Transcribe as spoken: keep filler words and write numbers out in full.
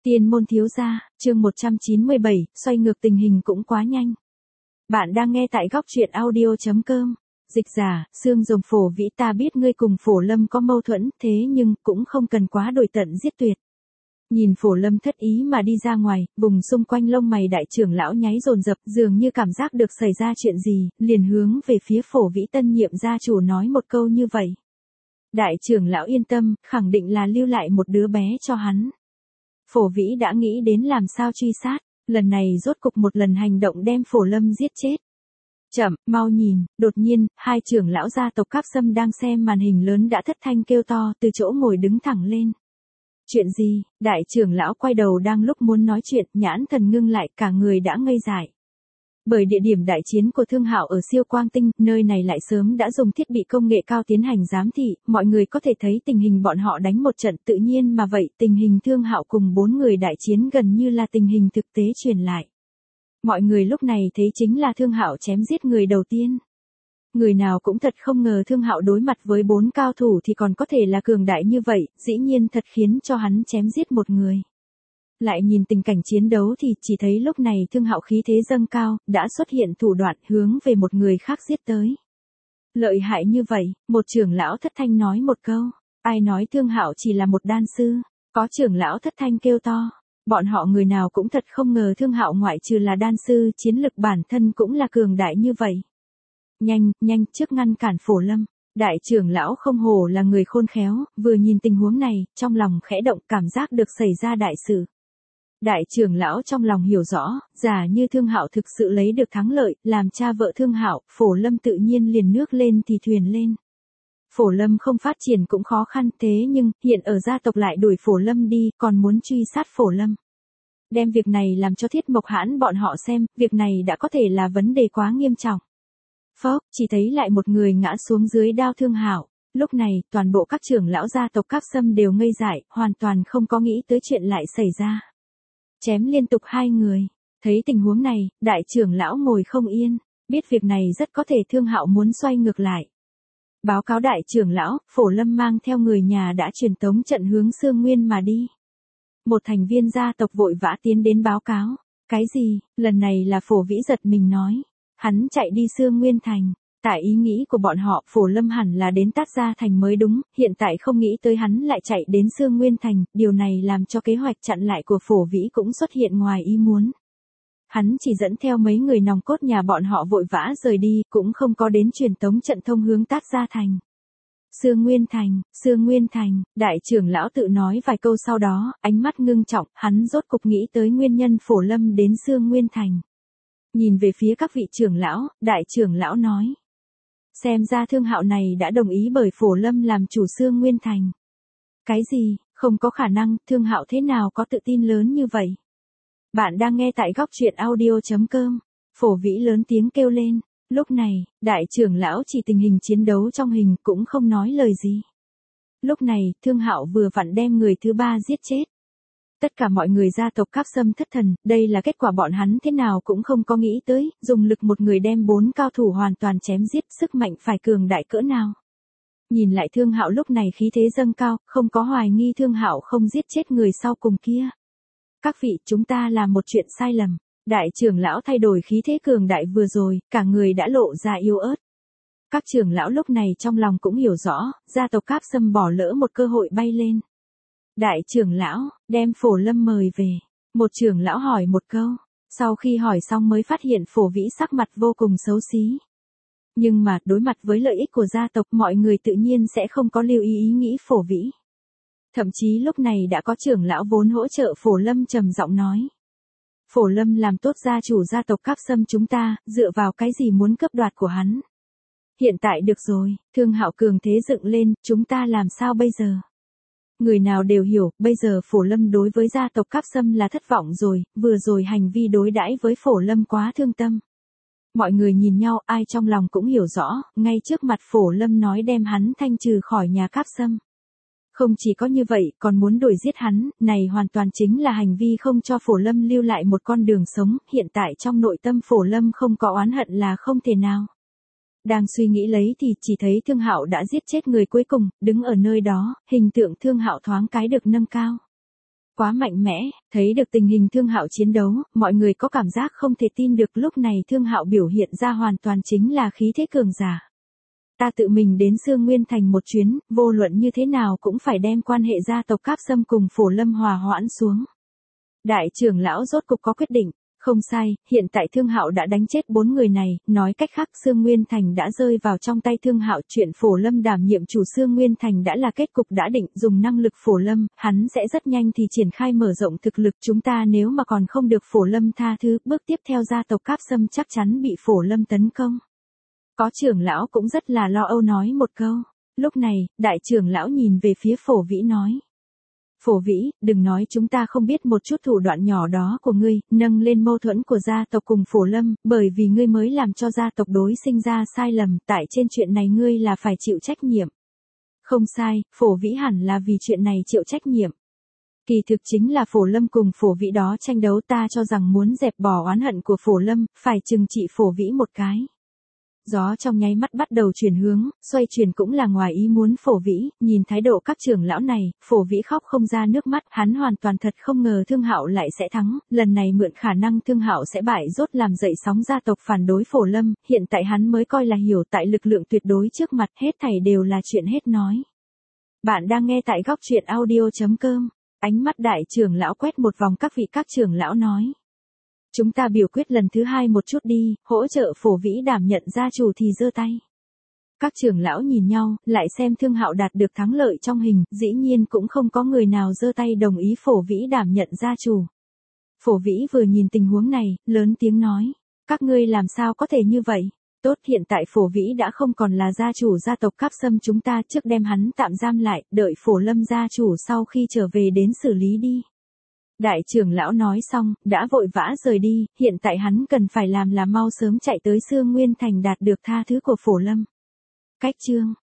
Tiên môn thiếu gia, chương một trăm chín mươi bảy, xoay ngược tình hình cũng quá nhanh. Bạn đang nghe tại góc truyện audio chấm com. Dịch giả, Xương Rồng Phổ Vĩ, ta biết ngươi cùng Phổ Lâm có mâu thuẫn, thế nhưng cũng không cần quá đổi tận giết tuyệt. Nhìn Phổ Lâm thất ý mà đi ra ngoài, vùng xung quanh lông mày đại trưởng lão nháy dồn dập, dường như cảm giác được xảy ra chuyện gì, liền hướng về phía Phổ Vĩ tân nhiệm gia chủ nói một câu như vậy. Đại trưởng lão yên tâm, khẳng định là lưu lại một đứa bé cho hắn. Phổ Vĩ đã nghĩ đến làm sao truy sát, lần này rốt cục một lần hành động đem Phổ Lâm giết chết. Chậm, mau nhìn, đột nhiên, hai trưởng lão gia tộc Cáp Sâm đang xem màn hình lớn đã thất thanh kêu to, từ chỗ ngồi đứng thẳng lên. Chuyện gì? Đại trưởng lão quay đầu đang lúc muốn nói chuyện, nhãn thần ngưng lại, cả người đã ngây dại. Bởi địa điểm đại chiến của Thương Hạo ở Siêu Quang Tinh, nơi này lại sớm đã dùng thiết bị công nghệ cao tiến hành giám thị, mọi người có thể thấy tình hình bọn họ đánh một trận tự nhiên mà vậy, tình hình Thương Hạo cùng bốn người đại chiến gần như là tình hình thực tế truyền lại. Mọi người lúc này thấy chính là Thương Hạo chém giết người đầu tiên. Người nào cũng thật không ngờ Thương Hạo đối mặt với bốn cao thủ thì còn có thể là cường đại như vậy, dĩ nhiên thật khiến cho hắn chém giết một người. Lại nhìn tình cảnh chiến đấu thì chỉ thấy lúc này Thương Hạo khí thế dâng cao, đã xuất hiện thủ đoạn hướng về một người khác giết tới. Lợi hại như vậy, một trưởng lão thất thanh nói một câu, ai nói Thương Hạo chỉ là một đan sư, có trưởng lão thất thanh kêu to. Bọn họ người nào cũng thật không ngờ Thương Hạo ngoại trừ là đan sư, chiến lực bản thân cũng là cường đại như vậy. Nhanh, nhanh, trước ngăn cản Phổ Lâm. Đại trưởng lão không hổ là người khôn khéo, vừa nhìn tình huống này, trong lòng khẽ động cảm giác được xảy ra đại sự. Đại trưởng lão trong lòng hiểu rõ, giả như Thương Hạo thực sự lấy được thắng lợi, làm cha vợ Thương Hạo, Phổ Lâm tự nhiên liền nước lên thì thuyền lên. Phổ Lâm không phát triển cũng khó khăn, thế nhưng, hiện ở gia tộc lại đuổi Phổ Lâm đi, còn muốn truy sát Phổ Lâm. Đem việc này làm cho Thiết Mộc Hãn bọn họ xem, việc này đã có thể là vấn đề quá nghiêm trọng. Phốc, chỉ thấy lại một người ngã xuống dưới đao Thương Hạo. Lúc này, toàn bộ các trưởng lão gia tộc Cáp Sâm đều ngây dại, hoàn toàn không có nghĩ tới chuyện lại xảy ra. Chém liên tục hai người. Thấy tình huống này, đại trưởng lão ngồi không yên, biết việc này rất có thể Thương Hạo muốn xoay ngược lại. Báo cáo đại trưởng lão, Phổ Lâm mang theo người nhà đã truyền tống trận hướng Sương Nguyên mà đi. Một thành viên gia tộc vội vã tiến đến báo cáo. Cái gì? Lần này là Phổ Vĩ giật mình nói. Hắn chạy đi Sương Nguyên Thành. Tại ý nghĩ của bọn họ, Phổ Lâm hẳn là đến Tát Gia Thành mới đúng, hiện tại không nghĩ tới hắn lại chạy đến Sương Nguyên Thành, điều này làm cho kế hoạch chặn lại của Phổ Vĩ cũng xuất hiện ngoài ý muốn. Hắn chỉ dẫn theo mấy người nòng cốt nhà bọn họ vội vã rời đi, cũng không có đến truyền tống trận thông hướng Tát Gia Thành. Sương Nguyên Thành, Sương Nguyên Thành, đại trưởng lão tự nói vài câu sau đó, ánh mắt ngưng trọng, hắn rốt cục nghĩ tới nguyên nhân Phổ Lâm đến Sương Nguyên Thành. Nhìn về phía các vị trưởng lão, đại trưởng lão nói. Xem ra Thương Hạo này đã đồng ý bởi Phổ Lâm làm chủ Sương Nguyên Thành. Cái gì? Không có khả năng, Thương Hạo thế nào có tự tin lớn như vậy? Bạn đang nghe tại góc truyện audio chấm com. Phổ Vĩ lớn tiếng kêu lên. Lúc này, đại trưởng lão chỉ tình hình chiến đấu trong hình cũng không nói lời gì. Lúc này, Thương Hạo vừa vặn đem người thứ ba giết chết. Tất cả mọi người gia tộc Cáp Sâm thất thần, đây là kết quả bọn hắn thế nào cũng không có nghĩ tới, dùng lực một người đem bốn cao thủ hoàn toàn chém giết, sức mạnh phải cường đại cỡ nào. Nhìn lại Thương Hạo lúc này khí thế dâng cao, không có hoài nghi Thương Hạo không giết chết người sau cùng kia. Các vị, chúng ta làm một chuyện sai lầm. Đại trưởng lão thay đổi khí thế cường đại vừa rồi, cả người đã lộ ra yếu ớt. Các trưởng lão lúc này trong lòng cũng hiểu rõ, gia tộc Cáp Sâm bỏ lỡ một cơ hội bay lên. Đại trưởng lão, đem Phổ Lâm mời về. Một trưởng lão hỏi một câu. Sau khi hỏi xong mới phát hiện Phổ Vĩ sắc mặt vô cùng xấu xí. Nhưng mà, đối mặt với lợi ích của gia tộc mọi người tự nhiên sẽ không có lưu ý ý nghĩ Phổ Vĩ. Thậm chí lúc này đã có trưởng lão vốn hỗ trợ Phổ Lâm trầm giọng nói. Phổ Lâm làm tốt gia chủ gia tộc Cáp Sâm chúng ta, dựa vào cái gì muốn cướp đoạt của hắn. Hiện tại được rồi, Thương Hạo cường thế dựng lên, chúng ta làm sao bây giờ? Người nào đều hiểu, bây giờ Phổ Lâm đối với gia tộc Cáp Sâm là thất vọng rồi, vừa rồi hành vi đối đãi với Phổ Lâm quá thương tâm. Mọi người nhìn nhau, ai trong lòng cũng hiểu rõ, ngay trước mặt Phổ Lâm nói đem hắn thanh trừ khỏi nhà Cáp Sâm. Không chỉ có như vậy, còn muốn đuổi giết hắn, này hoàn toàn chính là hành vi không cho Phổ Lâm lưu lại một con đường sống, hiện tại trong nội tâm Phổ Lâm không có oán hận là không thể nào. Đang suy nghĩ lấy thì chỉ thấy Thương Hạo đã giết chết người cuối cùng, đứng ở nơi đó, hình tượng Thương Hạo thoáng cái được nâng cao. Quá mạnh mẽ, thấy được tình hình Thương Hạo chiến đấu, mọi người có cảm giác không thể tin được lúc này Thương Hạo biểu hiện ra hoàn toàn chính là khí thế cường giả. Ta tự mình đến Sương Nguyên Thành một chuyến, vô luận như thế nào cũng phải đem quan hệ gia tộc Cáp Sâm cùng Phổ Lâm hòa hoãn xuống. Đại trưởng lão rốt cục có quyết định, không sai, hiện tại Thương Hạo đã đánh chết bốn người này, nói cách khác Sương Nguyên Thành đã rơi vào trong tay Thương Hạo, chuyện Phổ Lâm đảm nhiệm chủ Sương Nguyên Thành đã là kết cục đã định, dùng năng lực Phổ Lâm, hắn sẽ rất nhanh thì triển khai mở rộng thực lực, chúng ta nếu mà còn không được Phổ Lâm tha thứ, bước tiếp theo gia tộc Cáp Sâm chắc chắn bị Phổ Lâm tấn công. Có trưởng lão cũng rất là lo âu nói một câu. Lúc này, đại trưởng lão nhìn về phía Phổ Vĩ nói. Phổ Vĩ, đừng nói chúng ta không biết một chút thủ đoạn nhỏ đó của ngươi, nâng lên mâu thuẫn của gia tộc cùng Phổ Lâm, bởi vì ngươi mới làm cho gia tộc đối sinh ra sai lầm, tại trên chuyện này ngươi là phải chịu trách nhiệm. Không sai, Phổ Vĩ hẳn là vì chuyện này chịu trách nhiệm. Kỳ thực chính là Phổ Lâm cùng Phổ Vĩ đó tranh đấu, ta cho rằng muốn dẹp bỏ oán hận của Phổ Lâm, phải trừng trị Phổ Vĩ một cái. Gió trong nháy mắt bắt đầu chuyển hướng, xoay chuyển cũng là ngoài ý muốn Phổ Vĩ, nhìn thái độ các trưởng lão này, Phổ Vĩ khóc không ra nước mắt, hắn hoàn toàn thật không ngờ Thương Hạo lại sẽ thắng, lần này mượn khả năng Thương Hạo sẽ bại rốt làm dậy sóng gia tộc phản đối Phổ Lâm, hiện tại hắn mới coi là hiểu tại lực lượng tuyệt đối trước mặt, hết thảy đều là chuyện hết nói. Bạn đang nghe tại góc truyện audio chấm com, ánh mắt đại trưởng lão quét một vòng các vị các trưởng lão nói. Chúng ta biểu quyết lần thứ hai một chút đi, hỗ trợ Phổ Vĩ đảm nhận gia chủ thì giơ tay. Các trưởng lão nhìn nhau, lại xem Thương Hạo đạt được thắng lợi trong hình, dĩ nhiên cũng không có người nào giơ tay đồng ý Phổ Vĩ đảm nhận gia chủ. Phổ Vĩ vừa nhìn tình huống này, lớn tiếng nói, các ngươi làm sao có thể như vậy? Tốt, hiện tại Phổ Vĩ đã không còn là gia chủ gia tộc Cáp Sâm chúng ta, trước đem hắn tạm giam lại, đợi Phổ Lâm gia chủ sau khi trở về đến xử lý đi. Đại trưởng lão nói xong, đã vội vã rời đi, hiện tại hắn cần phải làm là mau sớm chạy tới Sương Nguyên Thành đạt được tha thứ của Phổ Lâm. Cách chương